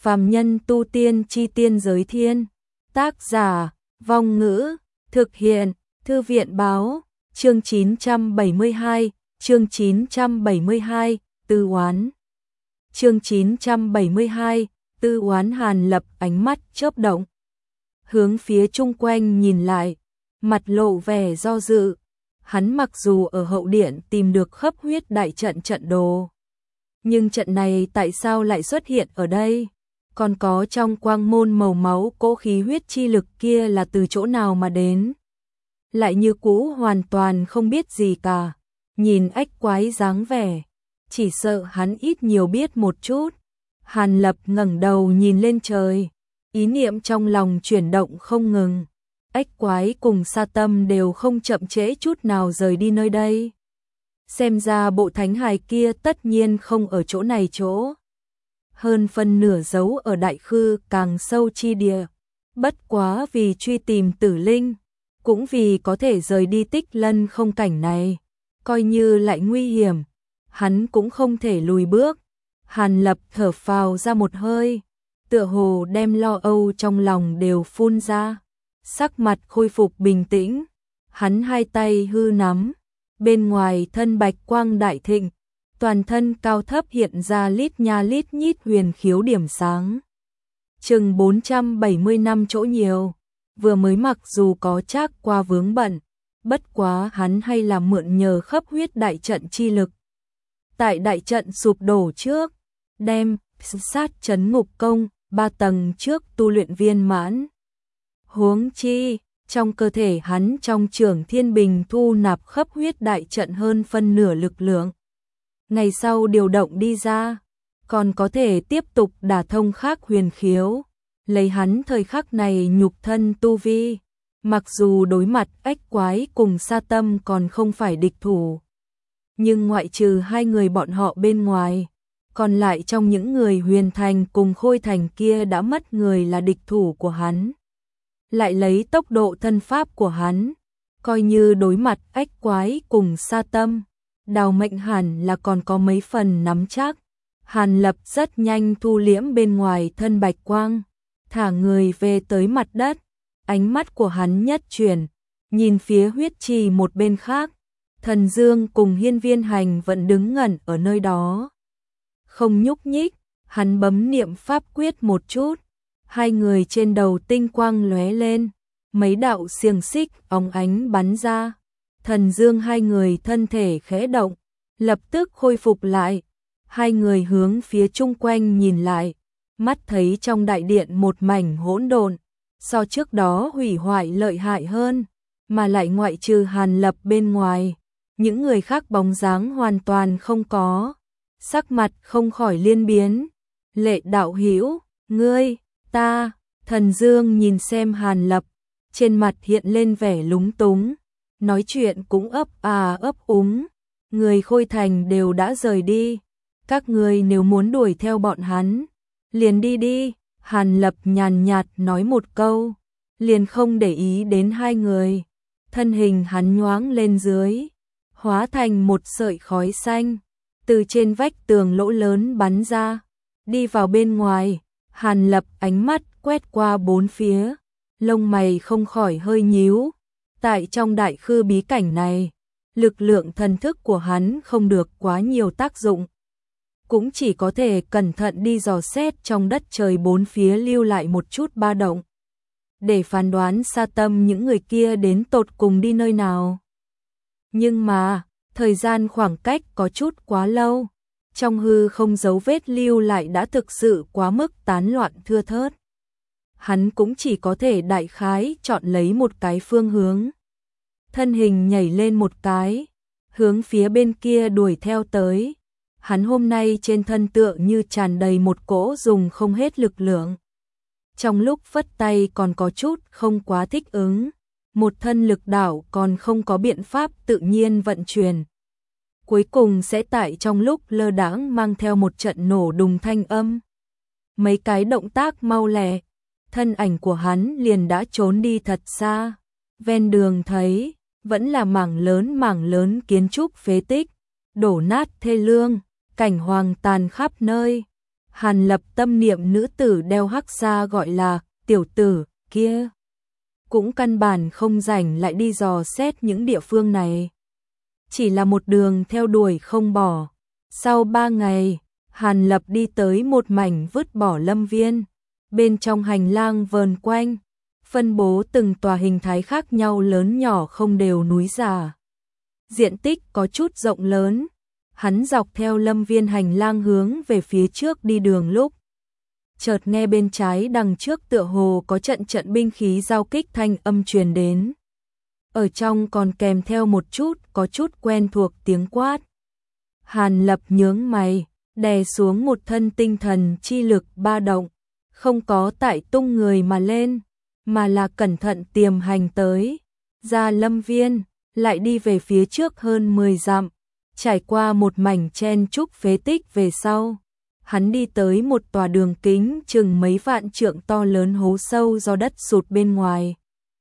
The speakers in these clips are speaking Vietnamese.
Phàm nhân tu tiên chi tiên giới thiên. Tác giả, Vong Ngữ, thực hiện, Thư viện báo, chương 972, chương 972, Tư Oán. Chương 972, Tư Oán. Hàn Lập ánh mắt chớp động, hướng phía chung quanh nhìn lại, mặt lộ vẻ do dự. Hắn mặc dù ở hậu điện tìm được khắp huyết đại trận trận đồ, nhưng trận này tại sao lại xuất hiện ở đây? Còn có trong quang môn màu máu cỗ khí huyết chi lực kia là từ chỗ nào mà đến? Lại như cũ hoàn toàn không biết gì cả. Nhìn ách quái dáng vẻ, chỉ sợ hắn ít nhiều biết một chút. Hàn Lập ngẩng đầu nhìn lên trời, ý niệm trong lòng chuyển động không ngừng. Ách quái cùng Sa Tâm đều không chậm trễ chút nào rời đi nơi đây. Xem ra bộ thánh hài kia tất nhiên không ở chỗ này chỗ. Hơn phân nửa giấu ở đại khư càng sâu chi địa. Bất quá vì truy tìm Tử Linh, cũng vì có thể rời đi Tích Lân không cảnh này. Coi như lại nguy hiểm, hắn cũng không thể lùi bước. Hàn Lập thở phào ra một hơi, tựa hồ đem lo âu trong lòng đều phun ra. Sắc mặt khôi phục bình tĩnh, hắn hai tay hư nắm, bên ngoài thân bạch quang đại thịnh, toàn thân cao thấp hiện ra lít nha lít nhít huyền khiếu điểm sáng. Chừng 470 năm chỗ nhiều, vừa mới mặc dù có trác qua vướng bận, bất quá hắn hay là mượn nhờ khắp huyết đại trận chi lực. Tại đại trận sụp đổ trước, đem sát chấn ngục công 3 tầng trước tu luyện viên mãn. Huống chi, trong cơ thể hắn trong Trường Thiên Bình thu nạp khắp huyết đại trận hơn phân nửa lực lượng. Ngày sau điều động đi ra, còn có thể tiếp tục đả thông khác huyền khiếu, lấy hắn thời khắc này nhục thân tu vi. Mặc dù đối mặt ách quái cùng Sa Tâm còn không phải địch thủ, nhưng ngoại trừ hai người bọn họ bên ngoài, còn lại trong những người Huyền Thành cùng Khôi Thành kia đã mất người là địch thủ của hắn. Lại lấy tốc độ thân pháp của hắn, coi như đối mặt ách quái cùng Sa Tâm, Đào Mệnh hẳn là còn có mấy phần nắm chắc. Hàn Lập rất nhanh thu liễm bên ngoài thân bạch quang, thả người về tới mặt đất. Ánh mắt của hắn nhất chuyển, nhìn phía huyết trì một bên khác. Thần Dương cùng Hiên Viên Hành vẫn đứng ngẩn ở nơi đó, không nhúc nhích. Hắn bấm niệm pháp quyết một chút, hai người trên đầu tinh quang lóe lên, mấy đạo xiềng xích óng ánh bắn ra. Thần Dương hai người thân thể khẽ động, lập tức khôi phục lại. Hai người hướng phía chung quanh nhìn lại, mắt thấy trong đại điện một mảnh hỗn độn, so trước đó hủy hoại lợi hại hơn, mà lại ngoại trừ Hàn Lập bên ngoài, những người khác bóng dáng hoàn toàn không có. Sắc mặt không khỏi liên biến. Lệ đạo hữu, ngươi, ta. Thần Dương nhìn xem Hàn Lập, trên mặt hiện lên vẻ lúng túng, nói chuyện cũng ấp úng. Người Khôi Thành đều đã rời đi, các ngươi nếu muốn đuổi theo bọn hắn, liền đi đi. Hàn Lập nhàn nhạt nói một câu, liền không để ý đến hai người. Thân hình hắn nhoáng lên dưới, hóa thành một sợi khói xanh, từ trên vách tường lỗ lớn bắn ra, đi vào bên ngoài. Hàn Lập ánh mắt quét qua bốn phía, lông mày không khỏi hơi nhíu. Tại trong đại khư bí cảnh này, lực lượng thần thức của hắn không được quá nhiều tác dụng, cũng chỉ có thể cẩn thận đi dò xét trong đất trời bốn phía lưu lại một chút ba động, để phán đoán Sa Tâm những người kia đến tột cùng đi nơi nào. Nhưng mà, thời gian khoảng cách có chút quá lâu, trong hư không dấu vết lưu lại đã thực sự quá mức tán loạn thưa thớt. Hắn cũng chỉ có thể đại khái chọn lấy một cái phương hướng. Thân hình nhảy lên một cái, hướng phía bên kia đuổi theo tới. Hắn hôm nay trên thân tựa như tràn đầy một cỗ dùng không hết lực lượng. Trong lúc phất tay còn có chút không quá thích ứng, một thân lực đảo còn không có biện pháp tự nhiên vận chuyển. Cuối cùng sẽ tại trong lúc lơ đãng mang theo một trận nổ đùng thanh âm. Mấy cái động tác mau lẹ, thân ảnh của hắn liền đã trốn đi thật xa. Ven đường thấy, vẫn là mảng lớn kiến trúc phế tích, đổ nát thê lương, cảnh hoang tàn khắp nơi. Hàn Lập tâm niệm nữ tử đeo hắc sa gọi là tiểu tử kia, cũng căn bản không rảnh lại đi dò xét những địa phương này. Chỉ là một đường theo đuổi không bỏ. Sau 3 ngày, Hàn Lập đi tới một mảnh vứt bỏ lâm viên. Bên trong hành lang vờn quanh, phân bố từng tòa hình thái khác nhau lớn nhỏ không đều núi giả. Diện tích có chút rộng lớn. Hắn dọc theo lâm viên hành lang hướng về phía trước đi đường lúc chợt nghe bên trái đằng trước tựa hồ có trận trận binh khí giao kích thanh âm truyền đến. Ở trong còn kèm theo một chút có chút quen thuộc tiếng quát. Hàn Lập nhướng mày, đè xuống một thân tinh thần chi lực ba động, không có tại tung người mà lên, mà là cẩn thận tiềm hành tới, ra lâm viên, lại đi về phía trước hơn 10 dặm, trải qua một mảnh chen trúc phế tích về sau. Hắn đi tới một tòa đường kính chừng mấy vạn trượng to lớn hố sâu do đất sụt bên ngoài.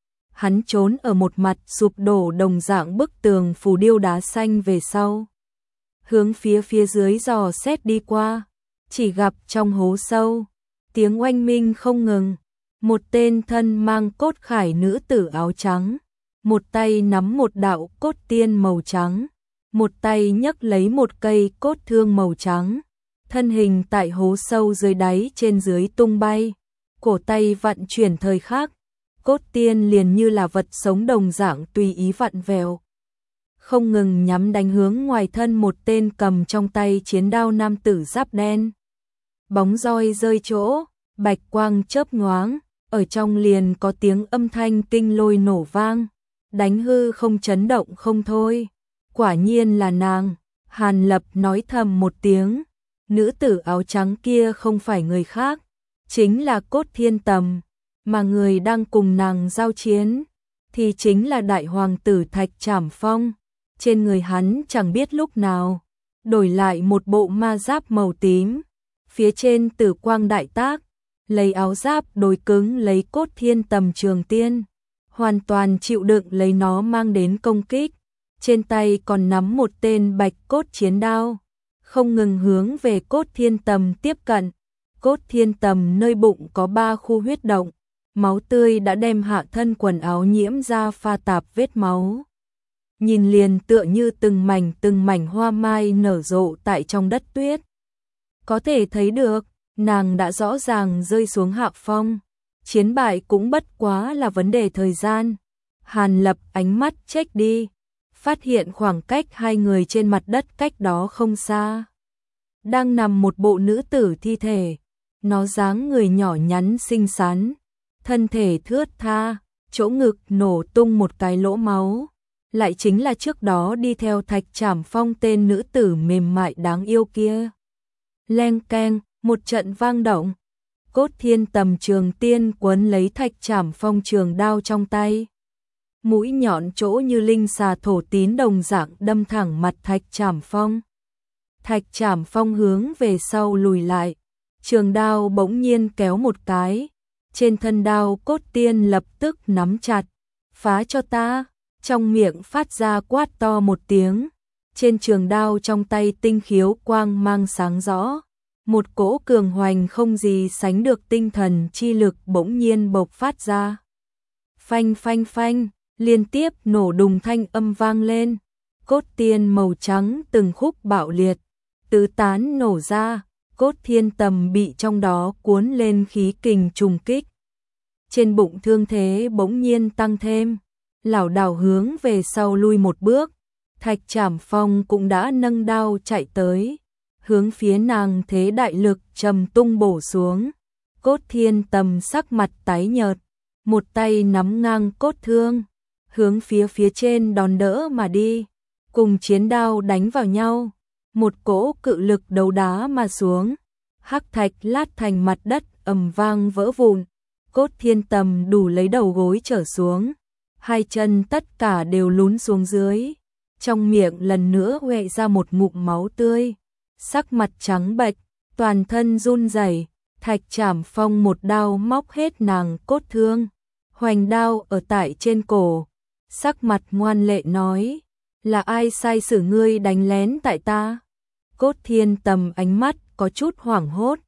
Hắn trốn ở một mặt sụp đổ đồng dạng bức tường phù điêu đá xanh về sau. Hướng phía dưới dò xét đi qua, chỉ gặp trong hố sâu, tiếng oanh minh không ngừng. Một tên thân mang cốt khải nữ tử áo trắng, một tay nắm một đạo cốt tiên màu trắng, một tay nhấc lấy một cây cốt thương màu trắng. Thân hình tại hố sâu dưới đáy trên dưới tung bay, cổ tay vận chuyển thời khắc, cốt tiên liền như là vật sống đồng dạng tùy ý vặn vẹo, không ngừng nhắm đánh hướng ngoài thân một tên cầm trong tay chiến đao nam tử giáp đen. Bóng roi rơi chỗ, bạch quang chớp nhoáng, ở trong liền có tiếng âm thanh kinh lôi nổ vang, đánh hư không chấn động không thôi. Quả nhiên là nàng, Hàn Lập nói thầm một tiếng. Nữ tử áo trắng kia không phải người khác, chính là Cốt Thiên Tầm, mà người đang cùng nàng giao chiến thì chính là đại hoàng tử Thạch Trảm Phong. Trên người hắn chẳng biết lúc nào đổi lại một bộ ma giáp màu tím, phía trên tử quang đại tác, lấy áo giáp đối cứng lấy Cốt Thiên Tầm trường tiên, hoàn toàn chịu đựng lấy nó mang đến công kích. Trên tay còn nắm một tên bạch cốt chiến đao, không ngừng hướng về Cốt Thiên Tầm tiếp cận. Cốt Thiên Tầm nơi bụng có 3 khu huyết động, máu tươi đã đem hạ thân quần áo nhiễm ra pha tạp vết máu. Nhìn liền tựa như từng mảnh hoa mai nở rộ tại trong đất tuyết. Có thể thấy được, nàng đã rõ ràng rơi xuống hạ phong. Chiến bại cũng bất quá là vấn đề thời gian. Hàn Lập ánh mắt chếch đi, phát hiện khoảng cách hai người trên mặt đất cách đó không xa. Đang nằm một bộ nữ tử thi thể, nó dáng người nhỏ nhắn xinh xắn, thân thể thướt tha, chỗ ngực nổ tung một cái lỗ máu. Lại chính là trước đó đi theo Thạch Trảm Phong tên nữ tử mềm mại đáng yêu kia. Leng keng, một trận vang động. Cốt Thiên Tầm trường tiên quấn lấy Thạch Trảm Phong trường đao trong tay. Mũi nhọn chỗ như linh xà thổ tín đồng dạng đâm thẳng mặt Thạch Trảm Phong. Thạch Trảm Phong hướng về sau lùi lại, trường đao bỗng nhiên kéo một cái, trên thân đao cốt tiên lập tức nắm chặt, phá cho ta, trong miệng phát ra quát to một tiếng, trên trường đao trong tay tinh khiếu quang mang sáng rõ, một cỗ cường hoành không gì sánh được tinh thần chi lực bỗng nhiên bộc phát ra. Phanh phanh phanh, liên tiếp nổ đùng thanh âm vang lên, cốt tiên màu trắng từng khúc bạo liệt, tứ tán nổ ra, Cốt Thiên Tầm bị trong đó cuốn lên khí kình trùng kích. Trên bụng thương thế bỗng nhiên tăng thêm, lảo đảo hướng về sau lui một bước, Thạch Trảm Phong cũng đã nâng đao chạy tới, hướng phía nàng thế đại lực trầm tung bổ xuống. Cốt Thiên Tầm sắc mặt tái nhợt, một tay nắm ngang cốt thương, hướng phía trên đòn đỡ mà đi, cùng chiến đao đánh vào nhau. Một cỗ cự lực đấu đá mà xuống, hắc thạch lát thành mặt đất ầm vang vỡ vụn. Cốt Thiên Tầm đủ lấy đầu gối trở xuống, hai chân tất cả đều lún xuống dưới, trong miệng lần nữa huệ ra một ngụm máu tươi, sắc mặt trắng bệch, toàn thân run rẩy. Thạch Trảm Phong một đao móc hết nàng cốt thương, hoành đao ở tại trên cổ, sắc mặt ngoan lệ nói, là ai sai sử ngươi đánh lén tại ta? Cốt Thiên Tầm ánh mắt có chút hoảng hốt,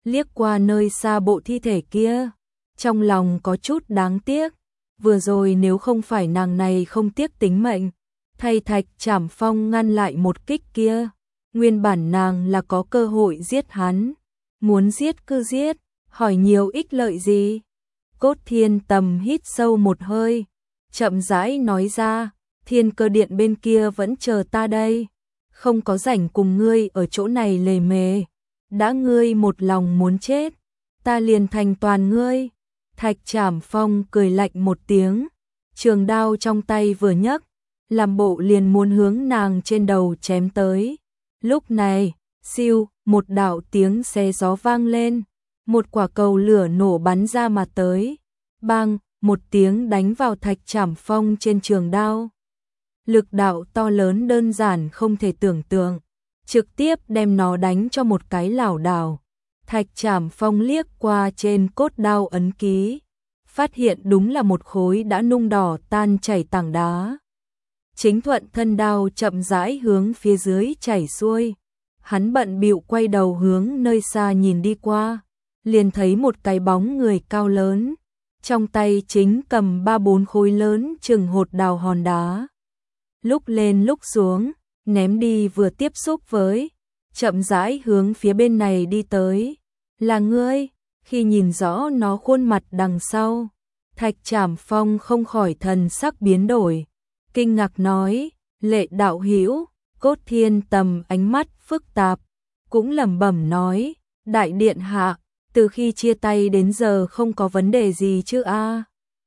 liếc qua nơi xa bộ thi thể kia, trong lòng có chút đáng tiếc, vừa rồi nếu không phải nàng này không tiếc tính mệnh, thay Thạch Trảm Phong ngăn lại một kích kia, nguyên bản nàng là có cơ hội giết hắn, muốn giết cứ giết, hỏi nhiều ích lợi gì. Cốt Thiên Tầm hít sâu một hơi, chậm rãi nói ra, Thiên Cơ Điện bên kia vẫn chờ ta đây, không có rảnh cùng ngươi ở chỗ này lề mề, đã ngươi một lòng muốn chết, ta liền thành toàn ngươi. Thạch Trảm Phong cười lạnh một tiếng, trường đao trong tay vừa nhấc, làm bộ liền muốn hướng nàng trên đầu chém tới. Lúc này, siêu, một đạo tiếng xé gió vang lên, một quả cầu lửa nổ bắn ra mà tới, bang, một tiếng đánh vào Thạch Trảm Phong trên trường đao. Lực đạo to lớn đơn giản không thể tưởng tượng, trực tiếp đem nó đánh cho một cái lảo đảo. Thạch Trảm Phong liếc qua trên cốt đao ấn ký, phát hiện đúng là một khối đã nung đỏ tan chảy tảng đá. Chính thuận thân đao chậm rãi hướng phía dưới chảy xuôi, hắn bận bịu quay đầu hướng nơi xa nhìn đi qua, liền thấy một cái bóng người cao lớn, trong tay chính cầm 3-4 khối lớn chừng hột đào hòn đá. Lúc lên lúc xuống, ném đi vừa tiếp xúc với, chậm rãi hướng phía bên này đi tới. Là ngươi? Khi nhìn rõ nó khuôn mặt đằng sau, Thạch Trảm Phong không khỏi thần sắc biến đổi, kinh ngạc nói, Lệ đạo hữu. Cốt Thiên Tầm ánh mắt phức tạp, cũng lẩm bẩm nói, đại điện hạ, từ khi chia tay đến giờ không có vấn đề gì chứ a?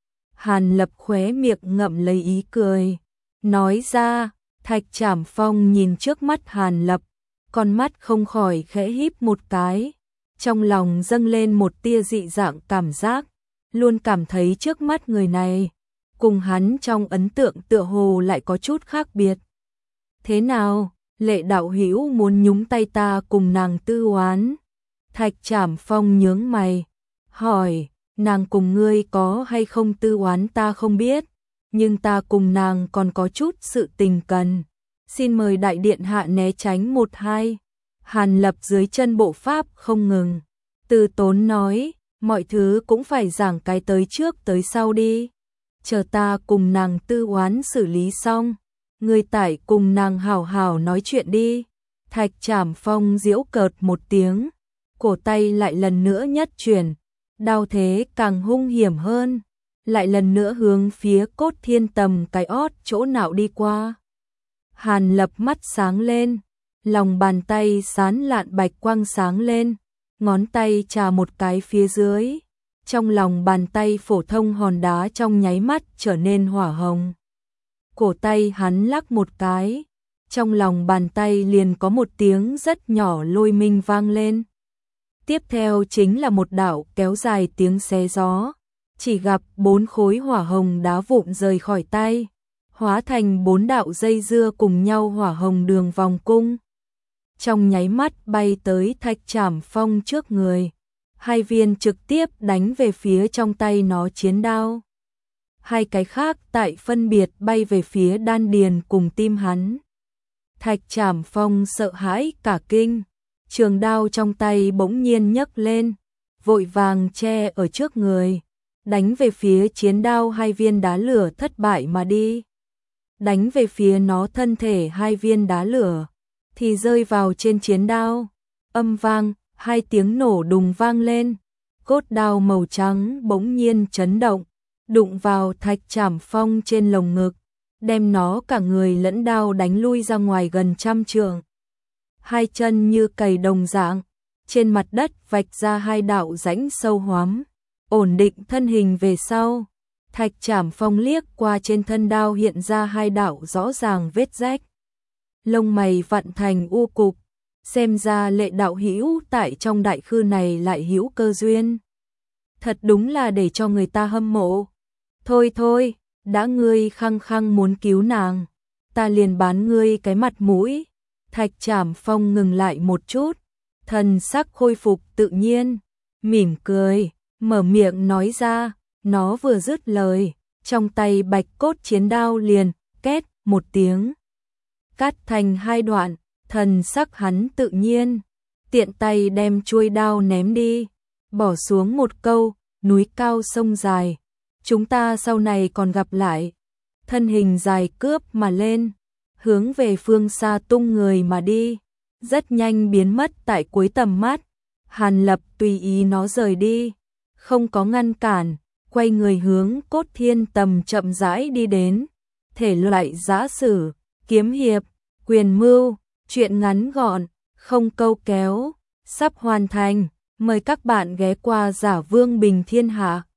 Hàn Lập khóe miệng ngậm lấy ý cười, nói ra. Thạch Trảm Phong nhìn trước mắt Hàn Lập, con mắt không khỏi khẽ híp một cái, trong lòng dâng lên một tia dị dạng cảm giác, luôn cảm thấy trước mắt người này cùng hắn trong ấn tượng tựa hồ lại có chút khác biệt. Thế nào, Lệ đạo hữu muốn nhúng tay ta cùng nàng tư oán? Thạch Trảm Phong nhướng mày, hỏi, nàng cùng ngươi có hay không tư oán ta không biết, nhưng ta cùng nàng còn có chút sự tình cần. Xin mời đại điện hạ né tránh 1-2. Hàn Lập dưới chân bộ pháp không ngừng, từ tốn nói, mọi thứ cũng phải giảng cái tới trước tới sau đi. Chờ ta cùng nàng tư oán xử lý xong, ngươi tải cùng nàng hảo hảo nói chuyện đi. Thạch Trảm Phong giễu cợt một tiếng, cổ tay lại lần nữa nhất chuyển, đao thế càng hung hiểm hơn, lại lần nữa hướng phía Cốt Thiên Tầm cái ót chỗ nào đi qua. Hàn Lập mắt sáng lên, lòng bàn tay sán lạn bạch quang sáng lên, ngón tay chà một cái phía dưới, trong lòng bàn tay phổ thông hòn đá trong nháy mắt trở nên hỏa hồng. Cổ tay hắn lắc một cái, trong lòng bàn tay liền có một tiếng rất nhỏ lôi minh vang lên. Tiếp theo chính là một đạo kéo dài tiếng xé gió, chỉ gặp 4 khối hỏa hồng đá vụn rời khỏi tay, hóa thành 4 đạo dây dưa cùng nhau hỏa hồng đường vòng cung. Trong nháy mắt bay tới Thạch Trảm Phong trước người, 2 viên trực tiếp đánh về phía trong tay nó chiến đao. 2 cái khác tại phân biệt bay về phía đan điền cùng tim hắn. Thạch Trảm Phong sợ hãi cả kinh, trường đao trong tay bỗng nhiên nhấc lên, vội vàng che ở trước người, đánh về phía chiến đao 2 viên đá lửa thất bại mà đi. Đánh về phía nó thân thể 2 viên đá lửa, thì rơi vào trên chiến đao. Âm vang, 2 tiếng nổ đùng vang lên, cốt đao màu trắng bỗng nhiên chấn động, đụng vào Thạch Trảm Phong trên lồng ngực, đem nó cả người lẫn đao đánh lui ra ngoài gần 100 trượng. 2 chân như cày đồng dạng, trên mặt đất vạch ra 2 đạo rãnh sâu hoắm, ổn định thân hình về sau. Thạch Trảm Phong liếc qua trên thân đao hiện ra 2 đạo rõ ràng vết rách. Lông mày vặn thành u cục, xem ra Lệ đạo hữu tại trong đại khư này lại hữu cơ duyên. Thật đúng là để cho người ta hâm mộ. Thôi thôi, đã ngươi khăng khăng muốn cứu nàng, ta liền bán ngươi cái mặt mũi. Thạch Trảm Phong ngừng lại một chút, thần sắc khôi phục tự nhiên, mỉm cười, mở miệng nói ra. Nó vừa dứt lời, trong tay bạch cốt chiến đao liền, két, một tiếng, cắt thành 2 đoạn, thần sắc hắn tự nhiên, tiện tay đem chuôi đao ném đi, bỏ xuống một câu, núi cao sông dài, chúng ta sau này còn gặp lại. Thân hình dài cướp mà lên, hướng về phương xa tung người mà đi, rất nhanh biến mất tại cuối tầm mắt. Hàn Lập tùy ý nó rời đi, không có ngăn cản, quay người hướng Cốt Thiên Tầm chậm rãi đi đến. Thể loại giã sử, kiếm hiệp, quyền mưu, truyện ngắn gọn, không câu kéo, sắp hoàn thành. Mời các bạn ghé qua Giả Vương Bình Thiên Hạ.